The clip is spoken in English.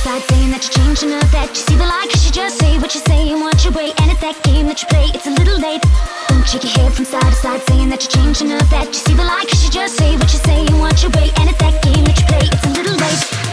side saying that you're changing up, that you see the light, cause you just say what you say and watch your way. And it's that game that you play, it's a little late. Don't shake your head from side to side saying that you're changing up, that you see the light, cause you just say what you say and watch your way. And it's that game that you play, it's a little late.